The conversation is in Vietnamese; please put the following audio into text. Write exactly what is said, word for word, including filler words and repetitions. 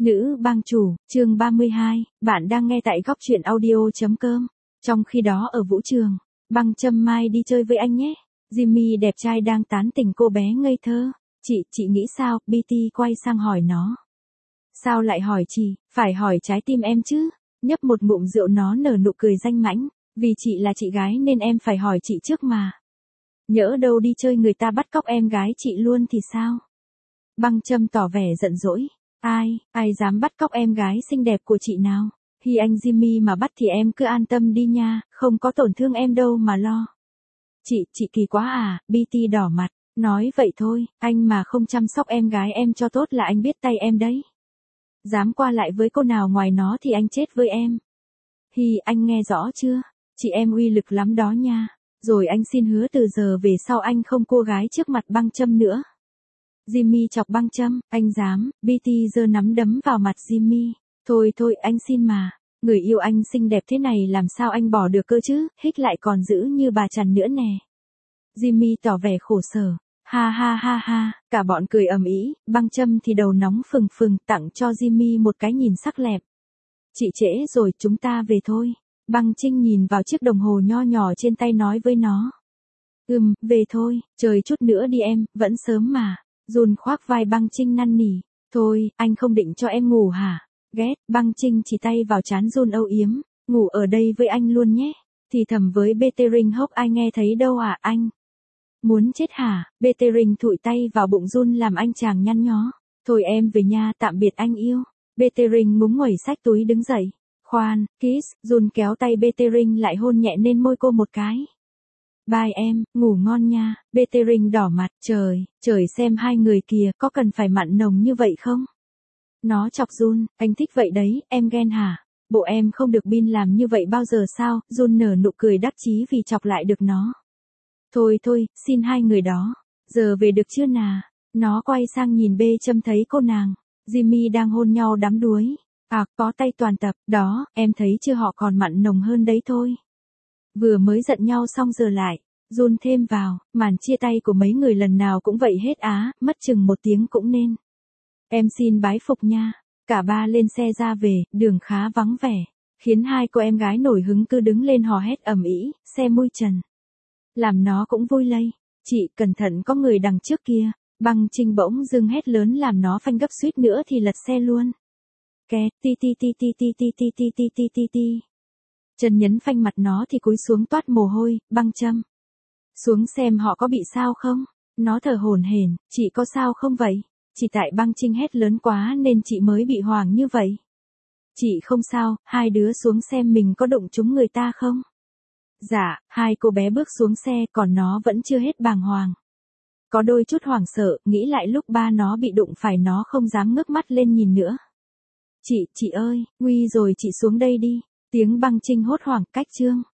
Nữ bang chủ, chương ba mươi hai, bạn đang nghe tại góc truyện audio chấm com. Trong khi đó ở vũ trường, Băng Trâm mai đi chơi với anh nhé. Jimmy đẹp trai đang tán tỉnh cô bé ngây thơ. Chị, chị nghĩ sao? bê tê quay sang hỏi nó. Sao lại hỏi chị, phải hỏi trái tim em chứ. Nhấp một ngụm rượu nó nở nụ cười danh mãnh. Vì chị là chị gái nên em phải hỏi chị trước mà. Nhỡ đâu đi chơi người ta bắt cóc em gái chị luôn thì sao? Băng Trâm tỏ vẻ giận dỗi. Ai, ai dám bắt cóc em gái xinh đẹp của chị nào? Khi anh Jimmy mà bắt thì em cứ an tâm đi nha, không có tổn thương em đâu mà lo. Chị, chị kỳ quá à, bê tê đỏ mặt, nói vậy thôi, anh mà không chăm sóc em gái em cho tốt là anh biết tay em đấy. Dám qua lại với cô nào ngoài nó thì anh chết với em. Hi, anh nghe rõ chưa? Chị em uy lực lắm đó nha. Rồi anh xin hứa từ giờ về sau anh không cô gái trước mặt Băng Trâm nữa. Jimmy chọc Băng Trâm, anh dám, bê tê giơ nắm đấm vào mặt Jimmy. Thôi thôi anh xin mà, người yêu anh xinh đẹp thế này làm sao anh bỏ được cơ chứ, hích lại còn giữ như bà chằn nữa nè. Jimmy tỏ vẻ khổ sở, ha ha ha ha, cả bọn cười ầm ĩ, Băng Trâm thì đầu nóng phừng phừng tặng cho Jimmy một cái nhìn sắc lẹp. Chị trễ rồi chúng ta về thôi. Băng Trinh nhìn vào chiếc đồng hồ nho nhỏ trên tay nói với nó. Ừm, về thôi, trời chút nữa đi em, vẫn sớm mà. Jun khoác vai Băng Trinh năn nỉ. Thôi, anh không định cho em ngủ hả? Ghét, Băng Trinh chỉ tay vào trán Jun âu yếm. Ngủ ở đây với anh luôn nhé. Thì thầm với Bethering Hốc ai nghe thấy đâu à anh? Muốn chết hả? Bethering thụi tay vào bụng Jun làm anh chàng nhăn nhó. Thôi em về nha, tạm biệt anh yêu. Bethering ngúng nguẩy xách túi đứng dậy. Khoan, kiss, Jun kéo tay Bethering lại hôn nhẹ lên môi cô một cái. Bye em, ngủ ngon nha. Bethering đỏ mặt, trời, trời xem hai người kìa, có cần phải mặn nồng như vậy không? Nó chọc Jun, anh thích vậy đấy, em ghen hả? Bộ em không được bin làm như vậy bao giờ sao? Jun nở nụ cười đắc chí vì chọc lại được nó. Thôi thôi, xin hai người đó. Giờ về được chưa nà? Nó quay sang nhìn bê Trâm thấy cô nàng. Jimmy đang hôn nhau đắm đuối. À, có tay toàn tập, đó, em thấy chưa họ còn mặn nồng hơn đấy thôi. Vừa mới giận nhau xong giờ lại. Jun thêm vào, màn chia tay của mấy người lần nào cũng vậy hết á, mất chừng một tiếng cũng nên. Em xin bái phục nha. Cả ba lên xe ra về, đường khá vắng vẻ. Khiến hai cô em gái nổi hứng cứ đứng lên hò hét ầm ĩ, xe mui trần. Làm nó cũng vui lây. Chị, cẩn thận có người đằng trước kia. Băng Trinh bỗng dưng hét lớn làm nó phanh gấp suýt nữa thì lật xe luôn. Ke, ti ti ti ti ti ti ti ti ti ti ti ti. Trần nhấn phanh mặt nó thì cúi xuống toát mồ hôi, Băng Trâm. Xuống xem họ có bị sao không? Nó thở hổn hển, chị có sao không vậy? Chỉ tại Băng Trinh hét lớn quá nên chị mới bị hoảng như vậy. Chị không sao, hai đứa xuống xem mình có đụng trúng người ta không? Dạ, hai cô bé bước xuống xe còn nó vẫn chưa hết bàng hoàng. Có đôi chút hoảng sợ, nghĩ lại lúc ba nó bị đụng phải nó không dám ngước mắt lên nhìn nữa. Chị, chị ơi, nguy rồi chị xuống đây đi. Tiếng Băng Trinh hốt hoảng cách chương.